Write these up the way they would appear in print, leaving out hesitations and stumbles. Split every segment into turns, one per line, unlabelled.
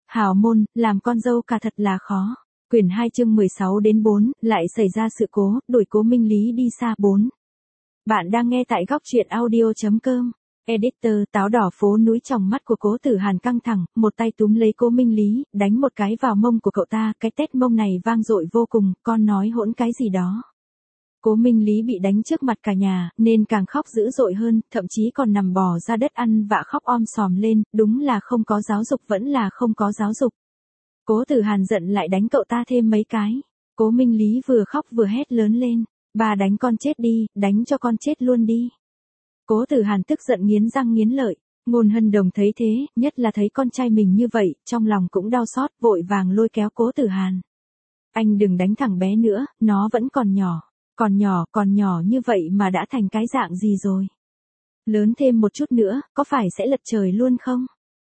Hào môn, làm con dâu cả thật là khó. Quyển 2 chương 16 đến 4, lại xảy ra sự cố, đuổi Cố Minh Lý đi xa 4. Bạn đang nghe tại góc truyện audio.com. Editor, táo đỏ phố núi. Trong mắt của Cố Tử Hàn căng thẳng, một tay túm lấy Cố Minh Lý, đánh một cái vào mông của cậu ta, cái tét mông này vang dội vô cùng, con nói hỗn cái gì đó. Cố Minh Lý bị đánh trước mặt cả nhà, nên càng khóc dữ dội hơn, thậm chí còn nằm bò ra đất ăn vạ khóc om sòm lên, đúng là không có giáo dục vẫn là không có giáo dục. Cố Tử Hàn giận lại đánh cậu ta thêm mấy cái. Cố Minh Lý vừa khóc vừa hét lớn lên, bà đánh con chết đi, đánh cho con chết luôn đi. Cố Tử Hàn tức giận nghiến răng nghiến lợi. Ngôn Hân Đồng thấy thế, nhất là thấy con trai mình như vậy, trong lòng cũng đau xót, vội vàng lôi kéo Cố Tử Hàn. Anh đừng đánh thằng bé nữa, nó vẫn còn nhỏ. Còn nhỏ như vậy mà đã thành cái dạng gì rồi? Lớn thêm một chút nữa, có phải sẽ lật trời luôn không?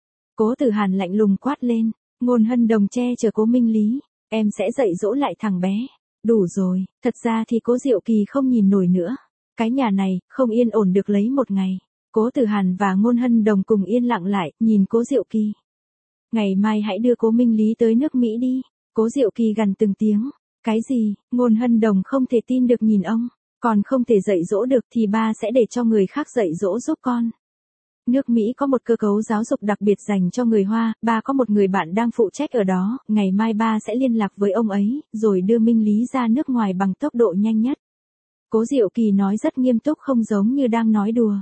Cố Tử Hàn lạnh lùng quát lên. Ngôn Hân Đồng che chở Cố Minh Lý. Em sẽ dạy dỗ lại thằng bé. Đủ rồi, thật ra thì Cố Diệu Kỳ không nhìn nổi nữa. Cái nhà này, không yên ổn được lấy một ngày. Cố Tử Hàn và Ngôn Hân Đồng cùng yên lặng lại, nhìn Cố Diệu Kỳ. Ngày mai hãy đưa Cố Minh Lý tới nước Mỹ đi. Cố Diệu Kỳ gằn từng tiếng. Cái gì? Ngôn Hân Đồng không thể tin được nhìn ông. Còn không thể dạy dỗ được thì ba sẽ để cho người khác dạy dỗ giúp con. Nước Mỹ có một cơ cấu giáo dục đặc biệt dành cho người Hoa, ba có một người bạn đang phụ trách ở đó, ngày mai ba sẽ liên lạc với ông ấy, rồi đưa Minh Lý ra nước ngoài bằng tốc độ nhanh nhất. Cố Diệu Kỳ nói rất nghiêm túc không giống như đang nói đùa.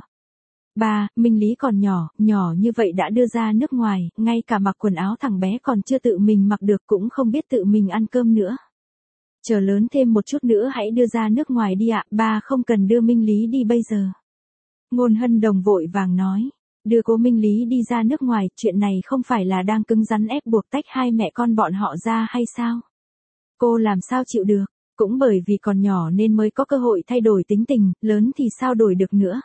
Ba, Minh Lý còn nhỏ như vậy đã đưa ra nước ngoài, ngay cả mặc quần áo thằng bé còn chưa tự mình mặc được cũng không biết tự mình ăn cơm nữa. Chờ lớn thêm một chút nữa hãy đưa ra nước ngoài đi ạ, ba không cần đưa Minh Lý đi bây giờ. Ngôn Hân Đồng vội vàng nói, đưa Cố Minh Lý đi ra nước ngoài, chuyện này không phải là đang cứng rắn ép buộc tách hai mẹ con bọn họ ra hay sao? Cô làm sao chịu được, cũng bởi vì còn nhỏ nên mới có cơ hội thay đổi tính tình, lớn thì sao đổi được nữa.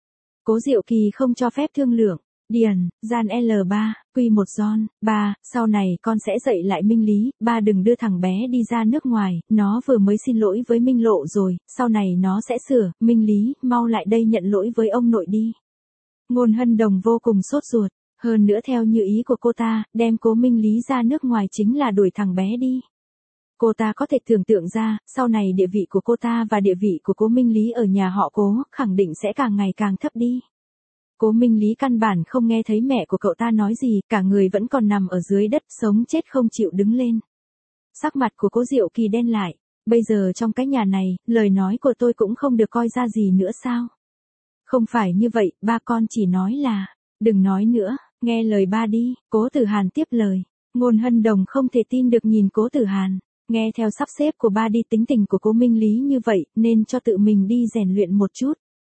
Cố Diệu Kỳ không cho phép thương lượng. Điền, gian L3, Q1 John, ba, sau này con sẽ dạy lại Minh Lý, ba đừng đưa thằng bé đi ra nước ngoài, nó vừa mới xin lỗi với Minh Lộ rồi, sau này nó sẽ sửa, Minh Lý, mau lại đây nhận lỗi với ông nội đi. Ngôn Hân Đồng vô cùng sốt ruột, hơn nữa theo như ý của cô ta, đem Cố Minh Lý ra nước ngoài chính là đuổi thằng bé đi. Cô ta có thể tưởng tượng ra, sau này địa vị của cô ta và địa vị của Cố Minh Lý ở nhà họ Cố, khẳng định sẽ càng ngày càng thấp đi. Cố Minh Lý căn bản không nghe thấy mẹ của cậu ta nói gì, cả người vẫn còn nằm ở dưới đất, sống chết không chịu đứng lên. Sắc mặt của Cố Diệu Kỳ đen lại, bây giờ trong cái nhà này, lời nói của tôi cũng không được coi ra gì nữa sao? Không phải như vậy, ba con chỉ nói là, đừng nói nữa, nghe lời ba đi, Cố Tử Hàn tiếp lời. Ngôn Hân Đồng không thể tin được nhìn Cố Tử Hàn, nghe theo sắp xếp của ba đi, tính tình của Cố Minh Lý như vậy, nên cho tự mình đi rèn luyện một chút.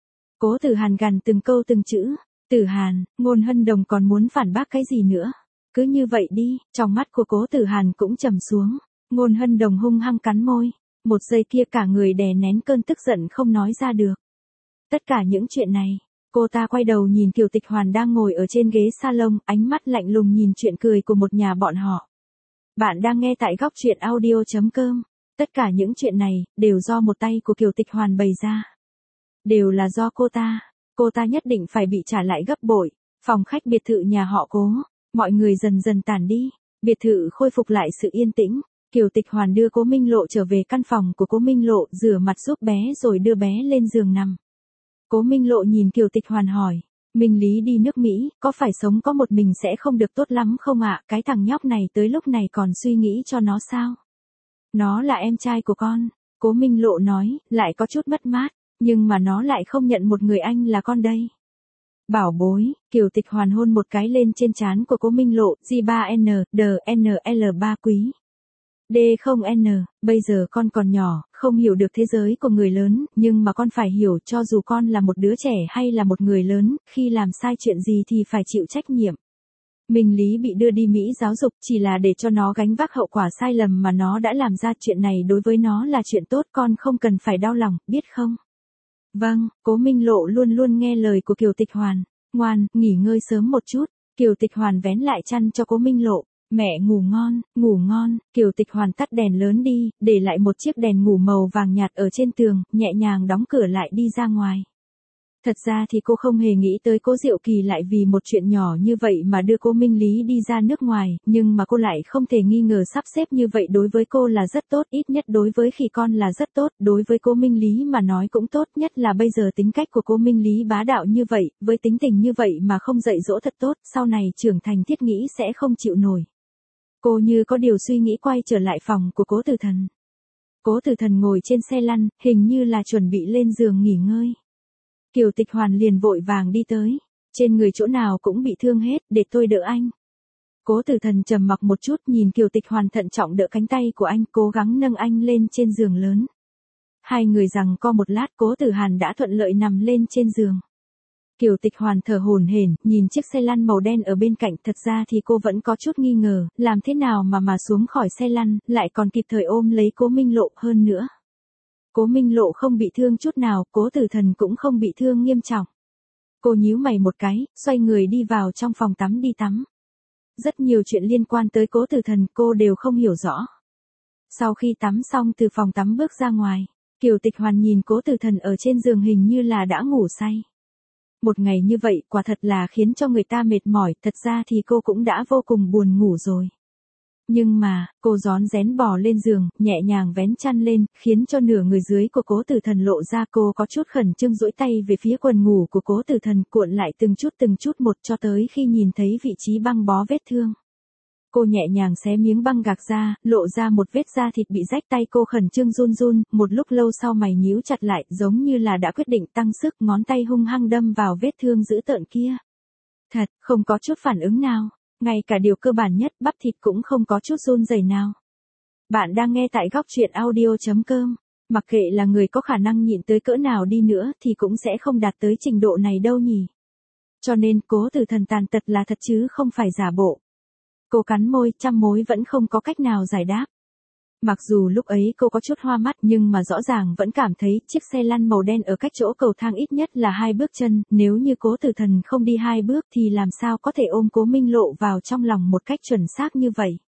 Cố Tử Hàn gằn từng câu từng chữ. Tử Hàn, Ngôn Hân Đồng còn muốn phản bác cái gì nữa? Cứ như vậy đi, trong mắt của Cố Tử Hàn cũng trầm xuống. Ngôn Hân Đồng hung hăng cắn môi. Một giây kia cả người đè nén cơn tức giận không nói ra được. Tất cả những chuyện này, cô ta quay đầu nhìn Kiều Tịch Hoàn đang ngồi ở trên ghế salon, ánh mắt lạnh lùng nhìn chuyện cười của một nhà bọn họ. Bạn đang nghe tại góc truyện audio.com. Tất cả những chuyện này, đều do một tay của Kiều Tịch Hoàn bày ra. Đều là do cô ta nhất định phải bị trả lại gấp bội. Phòng khách biệt thự nhà họ Cố, mọi người dần dần tản đi, biệt thự khôi phục lại sự yên tĩnh. Kiều Tịch Hoàn đưa Cố Minh Lộ trở về căn phòng của Cố Minh Lộ, rửa mặt giúp bé rồi đưa bé lên giường nằm. Cố Minh Lộ nhìn Kiều Tịch Hoàn hỏi, Minh Lý đi nước Mỹ, có phải sống có một mình sẽ không được tốt lắm không ạ? Cái thằng nhóc này tới lúc này còn suy nghĩ cho nó sao? Nó là em trai của con, Cố Minh Lộ nói, lại có chút mất mát. Nhưng mà nó lại không nhận một người anh là con đây. Bảo bối, Kiều Tịch Hoàn hôn một cái lên trên trán của Cố Minh Lộ, J3N, DNL3 quý. D0N, bây giờ con còn nhỏ, không hiểu được thế giới của người lớn, nhưng mà con phải hiểu cho dù con là một đứa trẻ hay là một người lớn, khi làm sai chuyện gì thì phải chịu trách nhiệm. Minh Lý bị đưa đi Mỹ giáo dục chỉ là để cho nó gánh vác hậu quả sai lầm mà nó đã làm ra, chuyện này đối với nó là chuyện tốt, con không cần phải đau lòng, biết không? Vâng, Cố Minh Lộ luôn luôn nghe lời của Kiều Tịch Hoàn. Ngoan, nghỉ ngơi sớm một chút. Kiều Tịch Hoàn vén lại chăn cho Cố Minh Lộ. Mẹ ngủ ngon. Kiều Tịch Hoàn tắt đèn lớn đi, để lại một chiếc đèn ngủ màu vàng nhạt ở trên tường, nhẹ nhàng đóng cửa lại đi ra ngoài. Thật ra thì cô không hề nghĩ tới Cố Diệu Kỳ lại vì một chuyện nhỏ như vậy mà đưa Cố Minh Lý đi ra nước ngoài, nhưng mà cô lại không thể nghi ngờ sắp xếp như vậy đối với cô là rất tốt, ít nhất đối với Khỉ Con là rất tốt, đối với Cố Minh Lý mà nói cũng tốt, nhất là bây giờ tính cách của Cố Minh Lý bá đạo như vậy, với tính tình như vậy mà không dạy dỗ thật tốt, sau này trưởng thành Thiết nghĩ sẽ không chịu nổi. Cô như có điều suy nghĩ quay trở lại phòng của Cố Tử Thần. Cố Tử Thần ngồi trên xe lăn, hình như là chuẩn bị lên giường nghỉ ngơi. Kiều Tịch Hoàn liền vội vàng đi tới. Trên người chỗ nào cũng bị thương hết, để tôi đỡ anh. Cố Tử Thần trầm mặc một chút nhìn Kiều Tịch Hoàn thận trọng đỡ cánh tay của anh, cố gắng nâng anh lên trên giường lớn. Hai người giằng co một lát, Cố Tử Hàn đã thuận lợi nằm lên trên giường. Kiều Tịch Hoàn thở hổn hển, nhìn chiếc xe lăn màu đen ở bên cạnh, thật ra thì cô vẫn có chút nghi ngờ, làm thế nào mà xuống khỏi xe lăn, lại còn kịp thời ôm lấy Cố Minh Lộ hơn nữa. Cố Minh Lộ không bị thương chút nào, Cố Tử Thần cũng không bị thương nghiêm trọng. Cô nhíu mày một cái, xoay người đi vào trong phòng tắm đi tắm. Rất nhiều chuyện liên quan tới Cố Tử Thần cô đều không hiểu rõ. Sau khi tắm xong từ phòng tắm bước ra ngoài, Kiều Tịch Hoàn nhìn Cố Tử Thần ở trên giường hình như là đã ngủ say. Một ngày như vậy quả thật là khiến cho người ta mệt mỏi, thật ra thì cô cũng đã vô cùng buồn ngủ rồi. Nhưng mà, cô rón rén bò lên giường, nhẹ nhàng vén chăn lên, khiến cho nửa người dưới của Cố Tử Thần lộ ra, cô có chút khẩn trương duỗi tay về phía quần ngủ của Cố Tử Thần, cuộn lại từng chút một cho tới khi nhìn thấy vị trí băng bó vết thương. Cô nhẹ nhàng xé miếng băng gạc ra, lộ ra một vết da thịt bị rách, tay cô khẩn trương run run, một lúc lâu sau mày nhíu chặt lại, giống như là đã quyết định tăng sức, ngón tay hung hăng đâm vào vết thương dữ tợn kia. Thật, không có chút phản ứng nào. Ngay cả điều cơ bản nhất, bắp thịt cũng không có chút run rẩy nào. Bạn đang nghe tại góc truyện audio.com. Mặc kệ là người có khả năng nhịn tới cỡ nào đi nữa thì cũng sẽ không đạt tới trình độ này đâu nhỉ. Cho nên Cố Tử Thần tàn tật là thật chứ không phải giả bộ. Cô cắn môi, trăm mối vẫn không có cách nào giải đáp. Mặc dù lúc ấy cô có chút hoa mắt nhưng mà rõ ràng vẫn cảm thấy chiếc xe lăn màu đen ở cách chỗ cầu thang ít nhất là 2 bước chân, nếu như Cố Tử Thần không đi 2 bước thì làm sao có thể ôm Cố Minh Lộ vào trong lòng một cách chuẩn xác như vậy.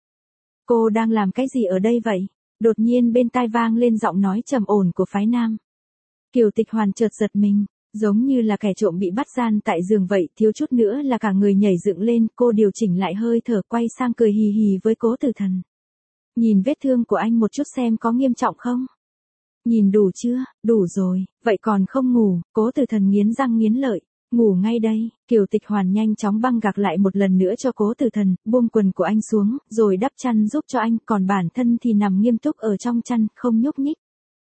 Cô đang làm cái gì ở đây vậy? Đột nhiên bên tai vang lên giọng nói trầm ổn của phái nam. Kiều Tịch Hoàn chợt giật mình, giống như là kẻ trộm bị bắt gian tại giường vậy, thiếu chút nữa là cả người nhảy dựng lên, cô điều chỉnh lại hơi thở quay sang cười hì hì với Cố Tử Thần. Nhìn vết thương của anh một chút xem có nghiêm trọng không? Nhìn đủ chưa? Đủ rồi, vậy còn không ngủ, Cố Tử Thần nghiến răng nghiến lợi. Ngủ ngay đây, Kiều Tịch Hoàn nhanh chóng băng gạc lại một lần nữa cho Cố Tử Thần, buông quần của anh xuống, rồi đắp chăn giúp cho anh, còn bản thân thì nằm nghiêm túc ở trong chăn, không nhúc nhích.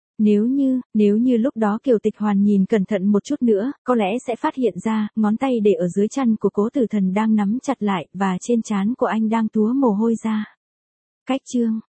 Nếu như lúc đó Kiều Tịch Hoàn nhìn cẩn thận một chút nữa, có lẽ sẽ phát hiện ra, ngón tay để ở dưới chăn của Cố Tử Thần đang nắm chặt lại, và trên trán của anh đang túa mồ hôi ra. Cách chương